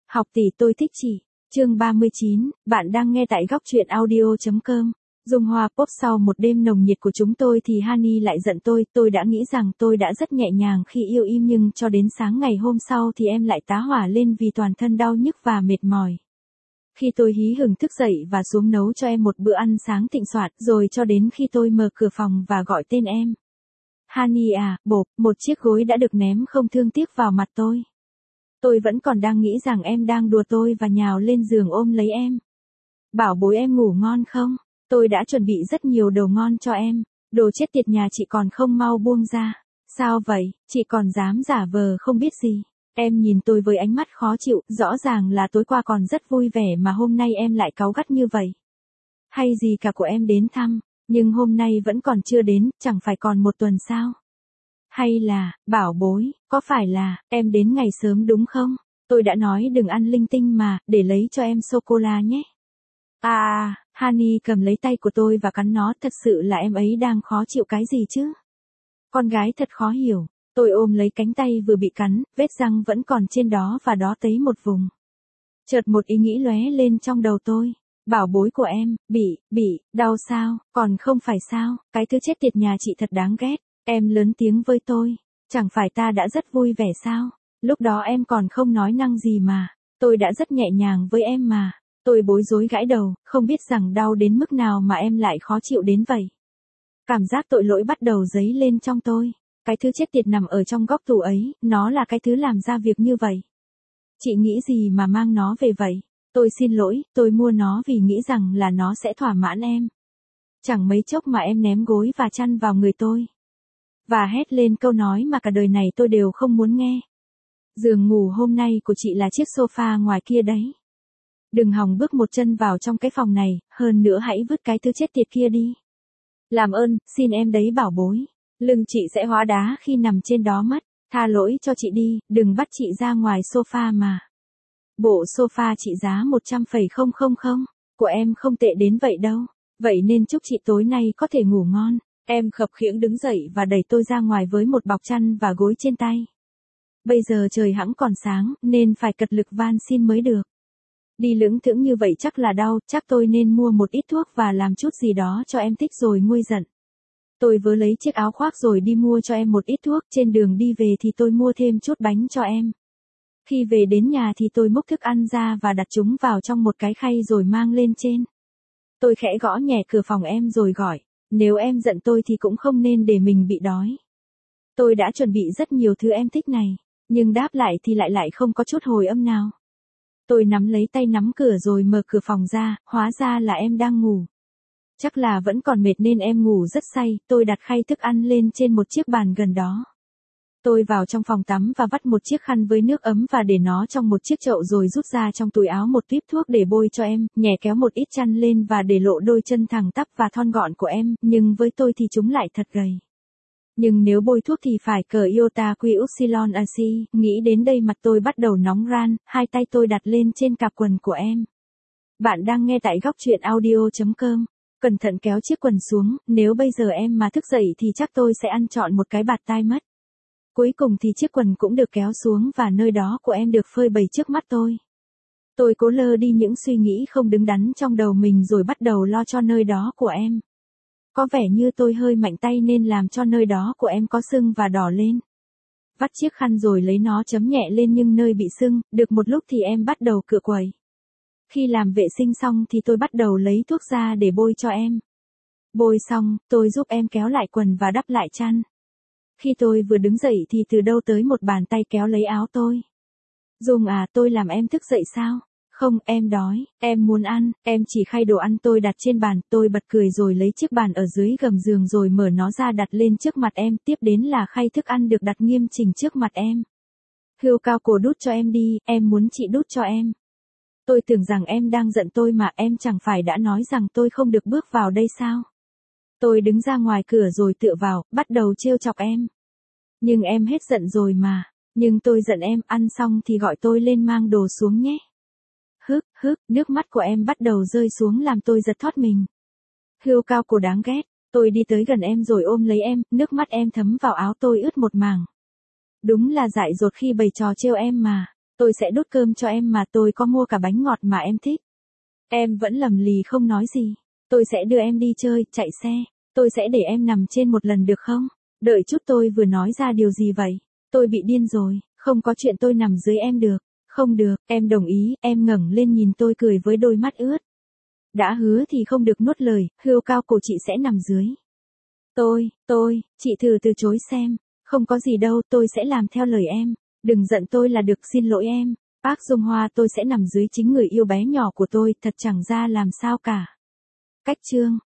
Học tỷ tôi thích chị. Chương 39, bạn đang nghe tại góc truyện audio.com. Dung Hoa Pop sau một đêm nồng nhiệt của chúng tôi thì Hani lại giận tôi đã nghĩ rằng tôi đã rất nhẹ nhàng khi yêu im nhưng cho đến sáng ngày hôm sau thì em lại tá hỏa lên vì toàn thân đau nhức và mệt mỏi. Khi tôi hí hửng thức dậy và xuống nấu cho em một bữa ăn sáng thịnh soạn rồi cho đến khi tôi mở cửa phòng và gọi tên em. Hani à, bộp, một chiếc gối đã được ném không thương tiếc vào mặt tôi. Tôi vẫn còn đang nghĩ rằng em đang đùa tôi và nhào lên giường ôm lấy em. Bảo bối em ngủ ngon không? Tôi đã chuẩn bị rất nhiều đồ ngon cho em. Đồ chết tiệt nhà chị còn không mau buông ra. Sao vậy, chị còn dám giả vờ không biết gì. Em nhìn tôi với ánh mắt khó chịu, rõ ràng là tối qua còn rất vui vẻ mà hôm nay em lại cáu gắt như vậy. Hay gì cả của em đến thăm, nhưng hôm nay vẫn còn chưa đến, chẳng phải còn một tuần sao? Hay là, bảo bối, có phải là, em đến ngày sớm đúng không? Tôi đã nói đừng ăn linh tinh mà, để lấy cho em sô-cô-la nhé. Hani cầm lấy tay của tôi và cắn nó, thật sự là em ấy đang khó chịu cái gì chứ? Con gái thật khó hiểu, tôi ôm lấy cánh tay vừa bị cắn, vết răng vẫn còn trên đó và đó tấy một vùng. Chợt một ý nghĩ lóe lên trong đầu tôi. Bảo bối của em, đau sao, còn không phải sao, cái thứ chết tiệt nhà chị thật đáng ghét. Em lớn tiếng với tôi, chẳng phải ta đã rất vui vẻ sao, lúc đó em còn không nói năng gì mà, tôi đã rất nhẹ nhàng với em mà, tôi bối rối gãi đầu, không biết rằng đau đến mức nào mà em lại khó chịu đến vậy. Cảm giác tội lỗi bắt đầu dấy lên trong tôi, cái thứ chết tiệt nằm ở trong góc tủ ấy, nó là cái thứ làm ra việc như vậy. Chị nghĩ gì mà mang nó về vậy? Tôi xin lỗi, tôi mua nó vì nghĩ rằng là nó sẽ thỏa mãn em. Chẳng mấy chốc mà em ném gối và chăn vào người tôi. Và hét lên câu nói mà cả đời này tôi đều không muốn nghe. Giường ngủ hôm nay của chị là chiếc sofa ngoài kia đấy. Đừng hòng bước một chân vào trong cái phòng này, hơn nữa hãy vứt cái thứ chết tiệt kia đi. Làm ơn, xin em đấy bảo bối. Lưng chị sẽ hóa đá khi nằm trên đó mất. Tha lỗi cho chị đi, đừng bắt chị ra ngoài sofa mà. Bộ sofa trị giá 100.000 của em không tệ đến vậy đâu. Vậy nên chúc chị tối nay có thể ngủ ngon. Em khập khiễng đứng dậy và đẩy tôi ra ngoài với một bọc chăn và gối trên tay. Bây giờ trời hẵng còn sáng, nên phải cật lực van xin mới được. Đi lững thững như vậy chắc là đau, chắc tôi nên mua một ít thuốc và làm chút gì đó cho em thích rồi nguôi giận. Tôi vớ lấy chiếc áo khoác rồi đi mua cho em một ít thuốc, trên đường đi về thì tôi mua thêm chút bánh cho em. Khi về đến nhà thì tôi múc thức ăn ra và đặt chúng vào trong một cái khay rồi mang lên trên. Tôi khẽ gõ nhẹ cửa phòng em rồi gọi. Nếu em giận tôi thì cũng không nên để mình bị đói. Tôi đã chuẩn bị rất nhiều thứ em thích này, nhưng đáp lại thì lại không có chút hồi âm nào. Tôi nắm lấy tay nắm cửa rồi mở cửa phòng ra, hóa ra là em đang ngủ. Chắc là vẫn còn mệt nên em ngủ rất say, tôi đặt khay thức ăn lên trên một chiếc bàn gần đó. Tôi vào trong phòng tắm và vắt một chiếc khăn với nước ấm và để nó trong một chiếc chậu rồi rút ra trong túi áo một tuyếp thuốc để bôi cho em, nhẹ kéo một ít chăn lên và để lộ đôi chân thẳng tắp và thon gọn của em, nhưng với tôi thì chúng lại thật gầy. Nhưng nếu bôi thuốc thì phải cờ iota quy upsilon AC, nghĩ đến đây mặt tôi bắt đầu nóng ran, hai tay tôi đặt lên trên cạp quần của em. Bạn đang nghe tại góc truyện audio.com. Cẩn thận kéo chiếc quần xuống, nếu bây giờ em mà thức dậy thì chắc tôi sẽ ăn trọn một cái bạt tai mất. Cuối cùng thì chiếc quần cũng được kéo xuống và nơi đó của em được phơi bày trước mắt tôi. Tôi cố lơ đi những suy nghĩ không đứng đắn trong đầu mình rồi bắt đầu lo cho nơi đó của em. Có vẻ như tôi hơi mạnh tay nên làm cho nơi đó của em có sưng và đỏ lên. Vắt chiếc khăn rồi lấy nó chấm nhẹ lên nhưng nơi bị sưng, được một lúc thì em bắt đầu cựa quậy. Khi làm vệ sinh xong thì tôi bắt đầu lấy thuốc ra để bôi cho em. Bôi xong, tôi giúp em kéo lại quần và đắp lại chăn. Khi tôi vừa đứng dậy thì từ đâu tới một bàn tay kéo lấy áo tôi. Dung à, tôi làm em thức dậy sao? Không, em đói, em muốn ăn, em chỉ khay đồ ăn tôi đặt trên bàn, tôi bật cười rồi lấy chiếc bàn ở dưới gầm giường rồi mở nó ra đặt lên trước mặt em, tiếp đến là khay thức ăn được đặt nghiêm chỉnh trước mặt em. Hươu cao cổ đút cho em đi, em muốn chị đút cho em. Tôi tưởng rằng em đang giận tôi mà em chẳng phải đã nói rằng tôi không được bước vào đây sao? Tôi đứng ra ngoài cửa rồi tựa vào, bắt đầu trêu chọc em. Nhưng em hết giận rồi mà, nhưng tôi giận em, ăn xong thì gọi tôi lên mang đồ xuống nhé. Nước mắt của em bắt đầu rơi xuống làm tôi giật thót mình. Hươu cao cổ đáng ghét, tôi đi tới gần em rồi ôm lấy em, nước mắt em thấm vào áo tôi ướt một mảng. Đúng là dại dột khi bày trò trêu em mà. Tôi sẽ đút cơm cho em mà tôi có mua cả bánh ngọt mà em thích. Em vẫn lầm lì không nói gì. Tôi sẽ đưa em đi chơi, chạy xe. Tôi sẽ để em nằm trên một lần được không? Đợi chút, tôi vừa nói ra điều gì vậy? Tôi bị điên rồi, không có chuyện tôi nằm dưới em được. Không được, em đồng ý, em ngẩng lên nhìn tôi cười với đôi mắt ướt. Đã hứa thì không được nuốt lời, hươu cao cổ chị sẽ nằm dưới. Chị thử từ chối xem. Không có gì đâu, tôi sẽ làm theo lời em. Đừng giận tôi là được, xin lỗi em. Park Jong Hwa, tôi sẽ nằm dưới chính người yêu bé nhỏ của tôi, thật chẳng ra làm sao cả. Cách chương